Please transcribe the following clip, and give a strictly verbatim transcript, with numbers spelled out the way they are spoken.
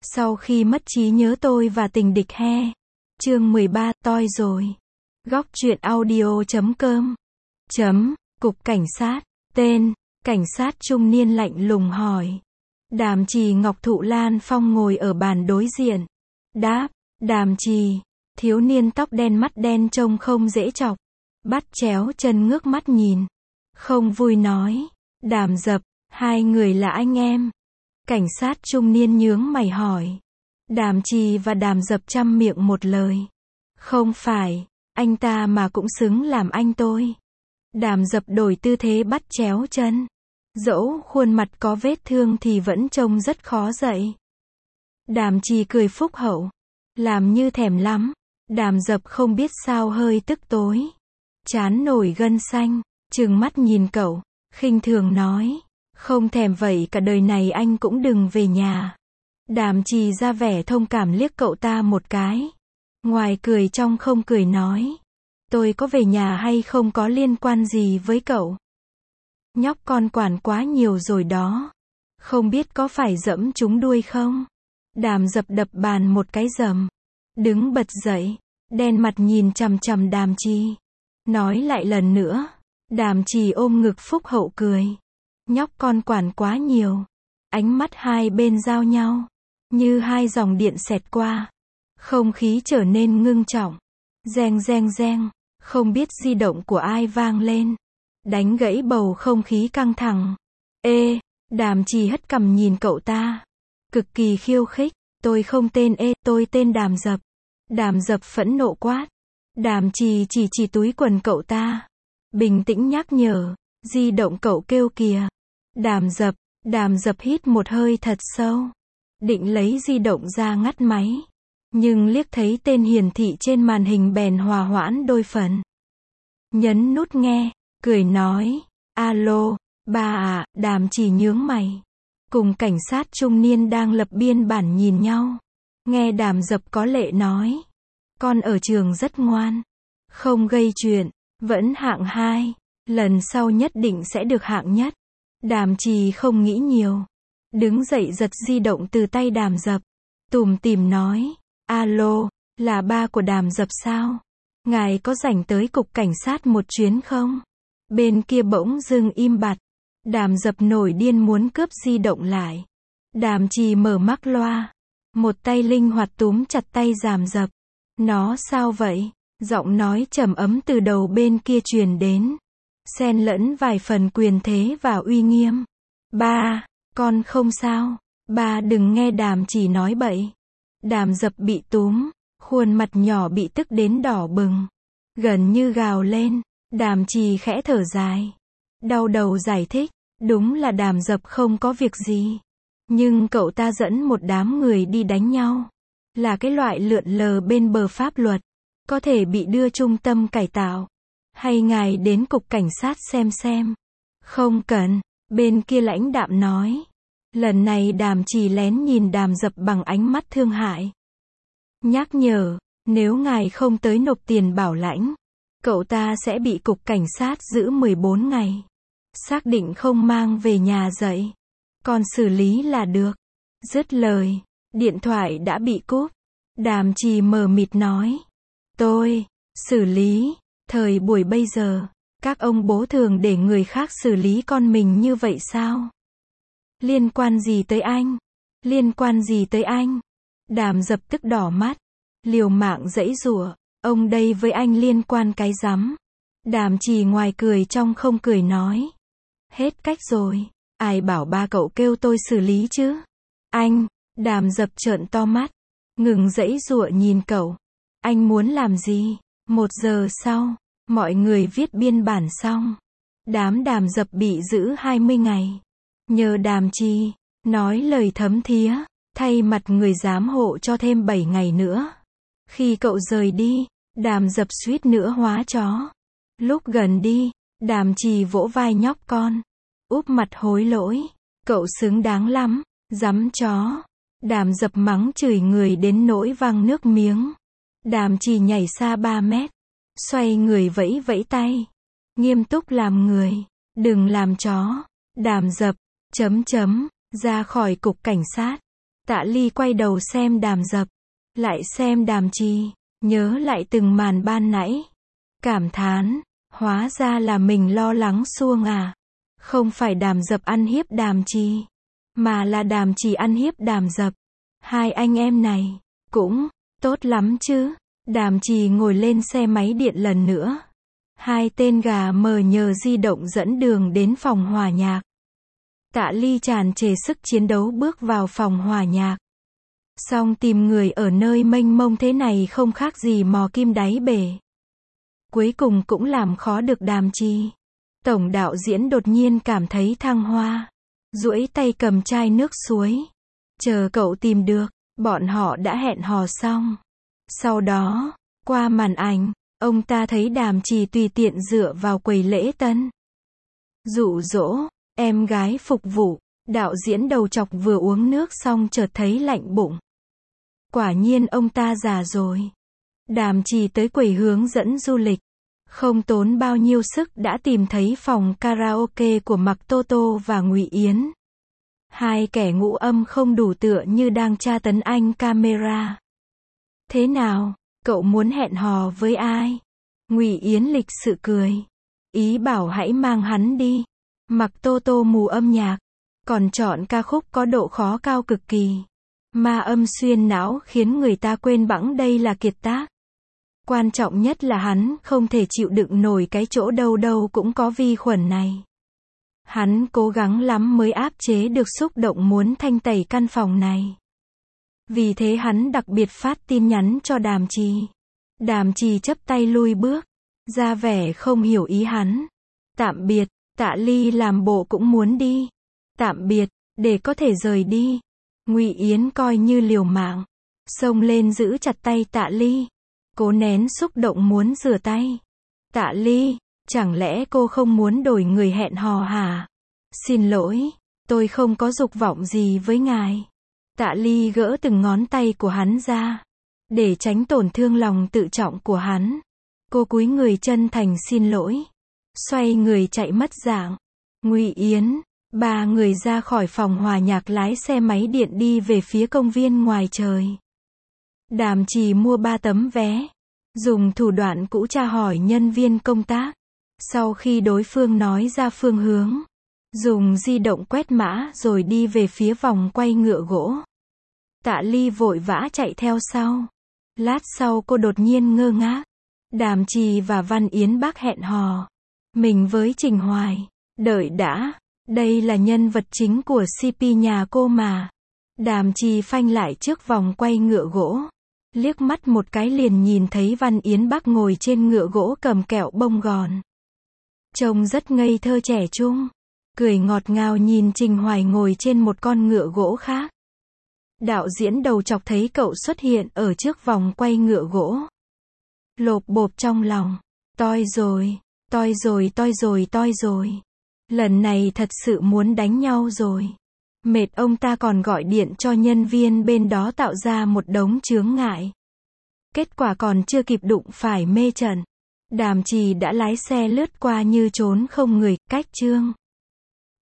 Sau khi mất trí nhớ tôi và tình địch he. Chương mười ba, toi rồi. Góc truyện audio chấm com. Chấm, Cục Cảnh sát. Tên, cảnh sát trung niên lạnh lùng hỏi. Đàm Trì Ngọc Thụ Lan Phong ngồi ở bàn đối diện. Đáp, Đàm Trì. Thiếu niên tóc đen mắt đen trông không dễ chọc. Bắt chéo chân ngước mắt nhìn. Không vui nói. Đàm Dập, hai người là anh em. Cảnh sát trung niên nhướng mày hỏi. Đàm Trì và Đàm Dập chăm miệng một lời. Không phải, anh ta mà cũng xứng làm anh tôi. Đàm Dập đổi tư thế bắt chéo chân. Dẫu khuôn mặt có vết thương thì vẫn trông rất khó dậy. Đàm Trì cười phúc hậu. Làm như thèm lắm. Đàm Dập không biết sao hơi tức tối. Trán nổi gân xanh, trừng mắt nhìn cậu, khinh thường nói. Không thèm vậy cả đời này anh cũng đừng về nhà. Đàm Trì ra vẻ thông cảm liếc cậu ta một cái. Ngoài cười trong không cười nói. Tôi có về nhà hay không có liên quan gì với cậu. Nhóc con quản quá nhiều rồi đó. Không biết có phải dẫm trúng đuôi không? Đàm Dập đập bàn một cái rầm. Đứng bật dậy, đen mặt nhìn chằm chằm Đàm Trì. Nói lại lần nữa. Đàm Trì ôm ngực phúc hậu cười. Nhóc con quản quá nhiều. Ánh mắt hai bên giao nhau. Như hai dòng điện xẹt qua. Không khí trở nên ngưng trọng. Reng reng reng. Không biết di động của ai vang lên. Đánh gãy bầu không khí căng thẳng. Ê, Đàm Trì hất cằm nhìn cậu ta. Cực kỳ khiêu khích. Tôi không tên Ê, tôi tên Đàm Dập. Đàm Dập phẫn nộ quát. Đàm Trì chỉ chỉ túi quần cậu ta. Bình tĩnh nhắc nhở. Di động cậu kêu kìa. Đàm Dập, Đàm Dập hít một hơi thật sâu. Định lấy di động ra ngắt máy. Nhưng liếc thấy tên hiển thị trên màn hình bèn hòa hoãn đôi phần. Nhấn nút nghe, cười nói. Alo, ba à, Đàm Trì nhướng mày. Cùng cảnh sát trung niên đang lập biên bản nhìn nhau. Nghe Đàm Dập có lệ nói. Con ở trường rất ngoan. Không gây chuyện, vẫn hạng hai. Lần sau nhất định sẽ được hạng nhất. Đàm Trì không nghĩ nhiều. Đứng dậy giật di động từ tay Đàm Dập. Tủm tỉm nói. Alo, là ba của Đàm Dập sao? Ngài có rảnh tới cục cảnh sát một chuyến không? Bên kia bỗng dưng im bặt. Đàm Dập nổi điên muốn cướp di động lại. Đàm Trì mở mắc loa. Một tay linh hoạt túm chặt tay Đàm Dập. Nó sao vậy? Giọng nói trầm ấm từ đầu bên kia truyền đến. Xen lẫn vài phần quyền thế và uy nghiêm. Ba, con không sao. Ba đừng nghe Đàm Trì nói bậy. Đàm Dập bị túm. Khuôn mặt nhỏ bị tức đến đỏ bừng. Gần như gào lên. Đàm Trì khẽ thở dài. Đau đầu giải thích. Đúng là Đàm Dập không có việc gì. Nhưng cậu ta dẫn một đám người đi đánh nhau. Là cái loại lượn lờ bên bờ pháp luật. Có thể bị đưa trung tâm cải tạo. Hay ngài đến cục cảnh sát xem xem. Không cần. Bên kia lãnh đạm nói. Lần này Đàm Trì lén nhìn Đàm Dập bằng ánh mắt thương hại. Nhắc nhở. Nếu ngài không tới nộp tiền bảo lãnh. Cậu ta sẽ bị cục cảnh sát giữ mười bốn ngày. Xác định không mang về nhà dạy. Còn xử lý là được. Dứt lời. Điện thoại đã bị cúp. Đàm Trì mờ mịt nói. Tôi, xử lý. Thời buổi bây giờ, các ông bố thường để người khác xử lý con mình như vậy sao? Liên quan gì tới anh? Liên quan gì tới anh? Đàm Dập tức đỏ mắt. Liều mạng giãy giụa. Ông đây với anh liên quan cái rắm. Đàm Trì ngoài cười trong không cười nói. Hết cách rồi. Ai bảo ba cậu kêu tôi xử lý chứ? Anh, Đàm Dập trợn to mắt. Ngừng giãy giụa nhìn cậu. Anh muốn làm gì? Một giờ sau, mọi người viết biên bản xong. Đám Đàm Dập bị giữ hai mươi ngày. Nhờ Đàm Trì, nói lời thấm thía, thay mặt người giám hộ cho thêm bảy ngày nữa. Khi cậu rời đi, Đàm Dập suýt nữa hóa chó. Lúc gần đi, Đàm Trì vỗ vai nhóc con. Úp mặt hối lỗi. Cậu xứng đáng lắm, dám chó. Đàm Dập mắng chửi người đến nỗi văng nước miếng. Đàm Trì nhảy xa ba mét. Xoay người vẫy vẫy tay. Nghiêm túc làm người. Đừng làm chó. Đàm Dập. Chấm chấm. Ra khỏi cục cảnh sát. Tạ Ly quay đầu xem Đàm Dập, lại xem Đàm Trì, nhớ lại từng màn ban nãy. Cảm thán, hóa ra là mình lo lắng suông à. Không phải Đàm Dập ăn hiếp Đàm Trì, mà là Đàm Trì ăn hiếp Đàm Dập. Hai anh em này, cũng, tốt lắm chứ. Đàm Trì ngồi lên xe máy điện lần nữa. Hai tên gà mờ nhờ di động dẫn đường đến phòng hòa nhạc. Tạ Ly tràn trề sức chiến đấu bước vào phòng hòa nhạc. Song tìm người ở nơi mênh mông thế này không khác gì mò kim đáy bể. Cuối cùng cũng làm khó được Đàm Trì. Tổng đạo diễn đột nhiên cảm thấy thăng hoa. Duỗi tay cầm chai nước suối. Chờ cậu tìm được, bọn họ đã hẹn hò xong. Sau đó, qua màn ảnh, ông ta thấy Đàm Trì tùy tiện dựa vào quầy lễ tân. Dụ dỗ, em gái phục vụ, đạo diễn đầu chọc vừa uống nước xong chợt thấy lạnh bụng. Quả nhiên ông ta già rồi. Đàm Trì tới quầy hướng dẫn du lịch. Không tốn bao nhiêu sức đã tìm thấy phòng karaoke của Mạc Tô Tô và Ngụy Yến. Hai kẻ ngũ âm không đủ tựa như đang tra tấn anh camera. Thế nào, cậu muốn hẹn hò với ai? Ngụy Yến lịch sự cười. Ý bảo hãy mang hắn đi. Mạc Tô Tô mù âm nhạc. Còn chọn ca khúc có độ khó cao cực kỳ. Ma âm xuyên não khiến người ta quên bẵng đây là kiệt tác. Quan trọng nhất là hắn không thể chịu đựng nổi cái chỗ đâu đâu cũng có vi khuẩn này. Hắn cố gắng lắm mới áp chế được xúc động muốn thanh tẩy căn phòng này. Vì thế hắn đặc biệt phát tin nhắn cho Đàm Trì. Đàm Trì chấp tay lui bước, ra vẻ không hiểu ý hắn. Tạm biệt, Tạ Ly làm bộ cũng muốn đi. Tạm biệt, để có thể rời đi. Ngụy Yến coi như liều mạng, xông lên giữ chặt tay Tạ Ly. Cố nén xúc động muốn rửa tay. Tạ Ly, chẳng lẽ cô không muốn đổi người hẹn hò hả? Xin lỗi, tôi không có dục vọng gì với ngài. Tạ Ly gỡ từng ngón tay của hắn ra, để tránh tổn thương lòng tự trọng của hắn. Cô cúi người chân thành xin lỗi, xoay người chạy mất dạng. Ngụy Yến, ba người ra khỏi phòng hòa nhạc lái xe máy điện đi về phía công viên ngoài trời. Đàm Trì mua ba tấm vé, dùng thủ đoạn cũ tra hỏi nhân viên công tác. Sau khi đối phương nói ra phương hướng, dùng di động quét mã rồi đi về phía vòng quay ngựa gỗ. Tạ Ly vội vã chạy theo sau. Lát sau cô đột nhiên ngơ ngác. Đàm Trì và Văn Yến Bác hẹn hò. Mình với Trình Hoài. Đợi đã, đây là nhân vật chính của xê pê nhà cô mà. Đàm Trì phanh lại trước vòng quay ngựa gỗ. Liếc mắt một cái liền nhìn thấy Văn Yến Bác ngồi trên ngựa gỗ cầm kẹo bông gòn. Trông rất ngây thơ trẻ trung. Cười ngọt ngào nhìn Trình Hoài ngồi trên một con ngựa gỗ khác. Đạo diễn đầu chọc thấy cậu xuất hiện ở trước vòng quay ngựa gỗ. Lộp bộp trong lòng. Toi rồi, toi rồi toi rồi toi rồi. Lần này thật sự muốn đánh nhau rồi. Mệt ông ta còn gọi điện cho nhân viên bên đó tạo ra một đống chướng ngại. Kết quả còn chưa kịp đụng phải mê trận. Đàm Trì đã lái xe lướt qua như trốn không người, cách chương.